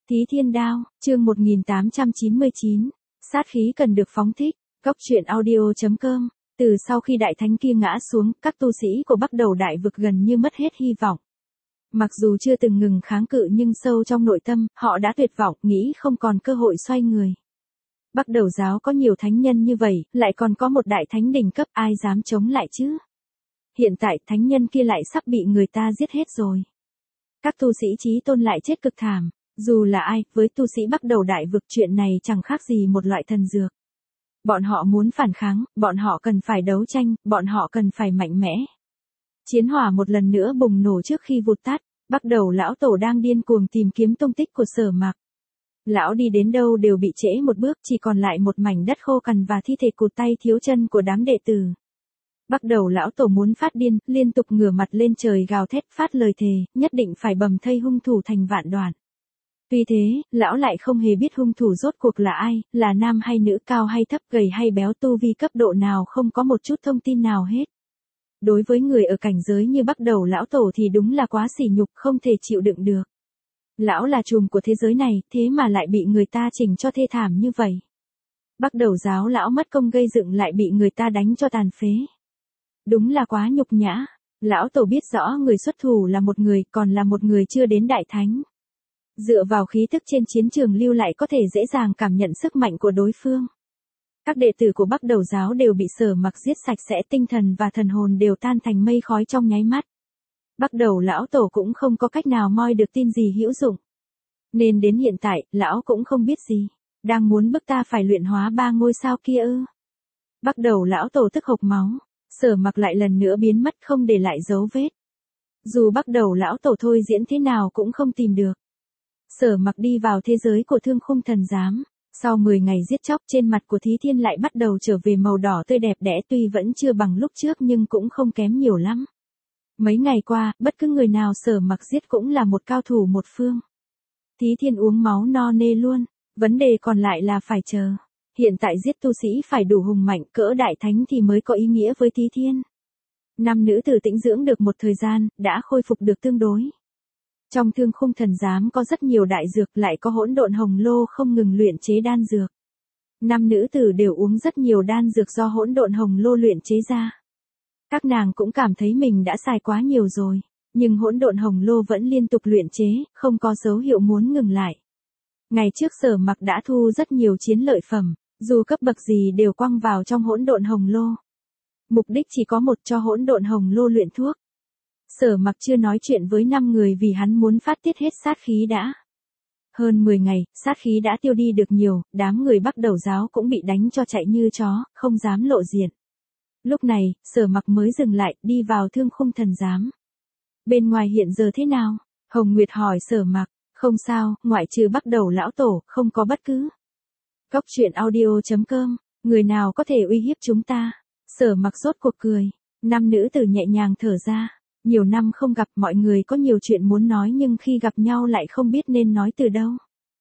Thí Thiên Đao, chương 1899, sát khí cần được phóng thích, góc truyện audio.com. Từ sau khi đại thánh kia ngã xuống, các tu sĩ của Bắc Đầu Đại Vực gần như mất hết hy vọng. Mặc dù chưa từng ngừng kháng cự nhưng sâu trong nội tâm, họ đã tuyệt vọng, nghĩ không còn cơ hội xoay người. Bắc Đầu giáo có nhiều thánh nhân như vậy, lại còn có một đại thánh đỉnh cấp, ai dám chống lại chứ? Hiện tại thánh nhân kia lại sắp bị người ta giết hết rồi. Các tu sĩ chí tôn lại chết cực thảm. Dù là ai, với tu sĩ Bắc Đầu Đại Vực chuyện này chẳng khác gì một loại thần dược. Bọn họ muốn phản kháng, bọn họ cần phải đấu tranh, bọn họ cần phải mạnh mẽ. Chiến hỏa một lần nữa bùng nổ trước khi vụt tắt, Bắc Đầu lão tổ đang điên cuồng tìm kiếm tung tích của Sở Mặc. Lão đi đến đâu đều bị trễ một bước, chỉ còn lại một mảnh đất khô cằn và thi thể cụt tay thiếu chân của đám đệ tử. Bắc Đầu lão tổ muốn phát điên, liên tục ngửa mặt lên trời gào thét phát lời thề, nhất định phải bầm thây hung thủ thành vạn đoạn. Tuy thế, lão lại không hề biết hung thủ rốt cuộc là ai, là nam hay nữ, cao hay thấp, gầy hay béo, tu vi cấp độ nào, không có một chút thông tin nào hết. Đối với người ở cảnh giới như Bắc Đầu lão tổ thì đúng là quá sỉ nhục, không thể chịu đựng được. Lão là trùm của thế giới này, thế mà lại bị người ta chỉnh cho thê thảm như vậy. Bắc Đầu giáo lão mất công gây dựng lại bị người ta đánh cho tàn phế. Đúng là quá nhục nhã. Lão tổ biết rõ người xuất thủ là một người, còn là một người chưa đến đại thánh. Dựa vào khí tức trên chiến trường lưu lại có thể dễ dàng cảm nhận sức mạnh của đối phương. Các đệ tử của Bắc Đầu giáo đều bị Sở Mặc giết sạch sẽ, tinh thần và thần hồn đều tan thành mây khói trong nháy mắt. Bắc Đầu lão tổ cũng không có cách nào moi được tin gì hữu dụng. Nên đến hiện tại, lão cũng không biết gì. Đang muốn bức ta phải luyện hóa 3 ngôi sao kia ư? Bắc Đầu lão tổ tức hộc máu. Sở Mặc lại lần nữa biến mất không để lại dấu vết. Dù Bắc Đầu lão tổ thôi diễn thế nào cũng không tìm được. Sở Mặc đi vào thế giới của Thương Khung Thần Giám. Sau 10 ngày giết chóc, trên mặt của Thí Thiên lại bắt đầu trở về màu đỏ tươi đẹp đẽ, tuy vẫn chưa bằng lúc trước nhưng cũng không kém nhiều lắm. Mấy ngày qua, bất cứ người nào Sở Mặc giết cũng là một cao thủ một phương. Thí Thiên uống máu no nê luôn, vấn đề còn lại là phải chờ. Hiện tại giết tu sĩ phải đủ hùng mạnh, cỡ đại thánh thì mới có ý nghĩa với Thí Thiên. 5 nữ tử tĩnh dưỡng được một thời gian, đã khôi phục được tương đối. Trong Thương Khung Thần Giám có rất nhiều đại dược, lại có hỗn độn hồng lô không ngừng luyện chế đan dược. 5 nữ tử đều uống rất nhiều đan dược do hỗn độn hồng lô luyện chế ra. Các nàng cũng cảm thấy mình đã xài quá nhiều rồi, nhưng hỗn độn hồng lô vẫn liên tục luyện chế, không có dấu hiệu muốn ngừng lại. Ngày trước Sở Mặc đã thu rất nhiều chiến lợi phẩm, dù cấp bậc gì đều quăng vào trong hỗn độn hồng lô. Mục đích chỉ có một, cho hỗn độn hồng lô luyện thuốc. Sở Mặc chưa nói chuyện với 5 người vì hắn muốn phát tiết hết sát khí đã. Hơn 10 ngày, sát khí đã tiêu đi được nhiều, đám người Bắc Đầu giáo cũng bị đánh cho chạy như chó, không dám lộ diện. Lúc này, Sở Mặc mới dừng lại, đi vào Thương Khung Thần Giám. Bên ngoài hiện giờ thế nào? Hồng Nguyệt hỏi Sở Mặc. Không sao, ngoại trừ Bắc Đầu lão tổ, không có bất cứ. Góc truyện audio.com, người nào có thể uy hiếp chúng ta? Sở Mặc rốt cuộc cười. 5 nữ tử nhẹ nhàng thở ra. Nhiều năm không gặp, mọi người có nhiều chuyện muốn nói nhưng khi gặp nhau lại không biết nên nói từ đâu.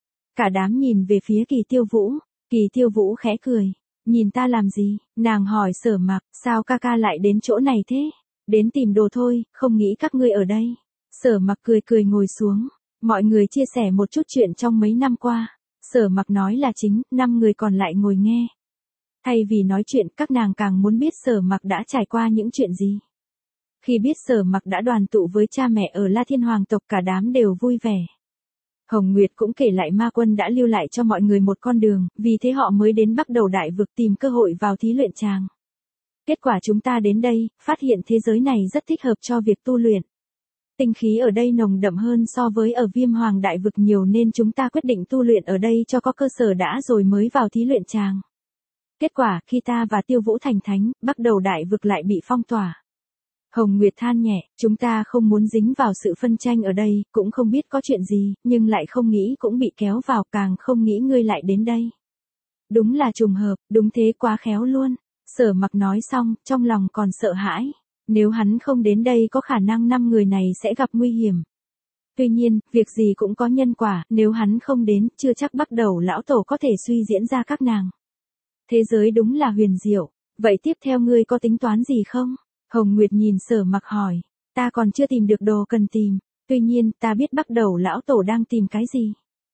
Cả đám nhìn về phía Kỳ Tiêu Vũ. Kỳ Tiêu Vũ khẽ cười. Nhìn ta làm gì? Nàng hỏi Sở Mặc, sao ca ca lại đến chỗ này thế? Đến tìm đồ thôi, không nghĩ các ngươi ở đây. Sở Mặc cười cười ngồi xuống. Mọi người chia sẻ một chút chuyện trong mấy năm qua. Sở Mặc nói là chính, 5 người còn lại ngồi nghe. Thay vì nói chuyện, các nàng càng muốn biết Sở Mặc đã trải qua những chuyện gì. Khi biết Sở Mặc đã đoàn tụ với cha mẹ ở La Thiên Hoàng tộc, cả đám đều vui vẻ. Hồng Nguyệt cũng kể lại Ma Quân đã lưu lại cho mọi người một con đường, vì thế họ mới đến Bắc Đầu Đại Vực tìm cơ hội vào thí luyện tràng. Kết quả chúng ta đến đây, phát hiện thế giới này rất thích hợp cho việc tu luyện. Tinh khí ở đây nồng đậm hơn so với ở Viêm Hoàng Đại Vực nhiều nên chúng ta quyết định tu luyện ở đây cho có cơ sở đã rồi mới vào thí luyện tràng. Kết quả, khi ta và Tiêu Vũ thành thánh, Bắc Đầu Đại Vực lại bị phong tỏa. Hồng Nguyệt than nhẹ, chúng ta không muốn dính vào sự phân tranh ở đây, cũng không biết có chuyện gì, nhưng lại không nghĩ cũng bị kéo vào, càng không nghĩ ngươi lại đến đây. Đúng là trùng hợp, đúng thế, quá khéo luôn. Sở Mặc nói xong, trong lòng còn sợ hãi. Nếu hắn không đến đây có khả năng 5 người này sẽ gặp nguy hiểm. Tuy nhiên, việc gì cũng có nhân quả, nếu hắn không đến, chưa chắc Bắc Đầu lão tổ có thể suy diễn ra các nàng. Thế giới đúng là huyền diệu. Vậy tiếp theo ngươi có tính toán gì không? Hồng Nguyệt nhìn Sở Mặc hỏi. Ta còn chưa tìm được đồ cần tìm. Tuy nhiên, ta biết Bắc Đầu lão tổ đang tìm cái gì.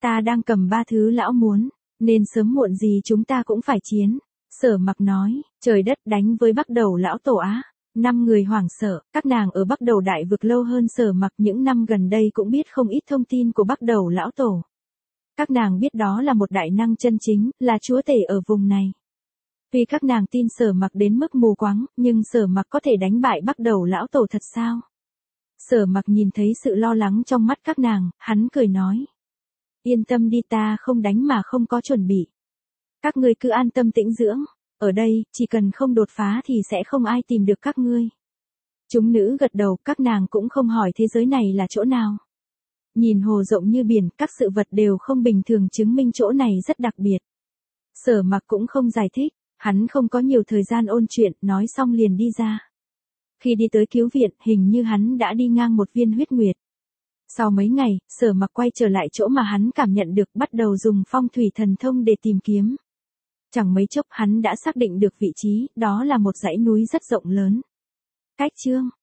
Ta đang cầm 3 thứ lão muốn, nên sớm muộn gì chúng ta cũng phải chiến. Sở Mặc nói, trời đất đánh với Bắc Đầu lão tổ á. 5 người hoảng sợ, các nàng ở Bắc Đầu đại vực lâu hơn Sở Mặc, những năm gần đây cũng biết không ít thông tin của Bắc Đầu lão tổ. Các nàng biết đó là một đại năng chân chính, là chúa tể ở vùng này. Vì các nàng tin Sở Mặc đến mức mù quáng, nhưng Sở Mặc có thể đánh bại Bắc Đầu lão tổ thật sao? Sở Mặc nhìn thấy sự lo lắng trong mắt các nàng, hắn cười nói. Yên tâm đi, ta không đánh mà không có chuẩn bị. Các ngươi cứ an tâm tĩnh dưỡng, ở đây, chỉ cần không đột phá thì sẽ không ai tìm được các ngươi. Chúng nữ gật đầu, các nàng cũng không hỏi thế giới này là chỗ nào. Nhìn hồ rộng như biển, các sự vật đều không bình thường, chứng minh chỗ này rất đặc biệt. Sở Mặc cũng không giải thích, hắn không có nhiều thời gian ôn chuyện, nói xong liền đi ra. Khi đi tới cứu viện, hình như hắn đã đi ngang một viên huyết nguyệt. Sau mấy ngày, Sở Mặc quay trở lại chỗ mà hắn cảm nhận được, bắt đầu dùng phong thủy thần thông để tìm kiếm. Chẳng mấy chốc hắn đã xác định được vị trí, đó là một dãy núi rất rộng lớn. Cách chương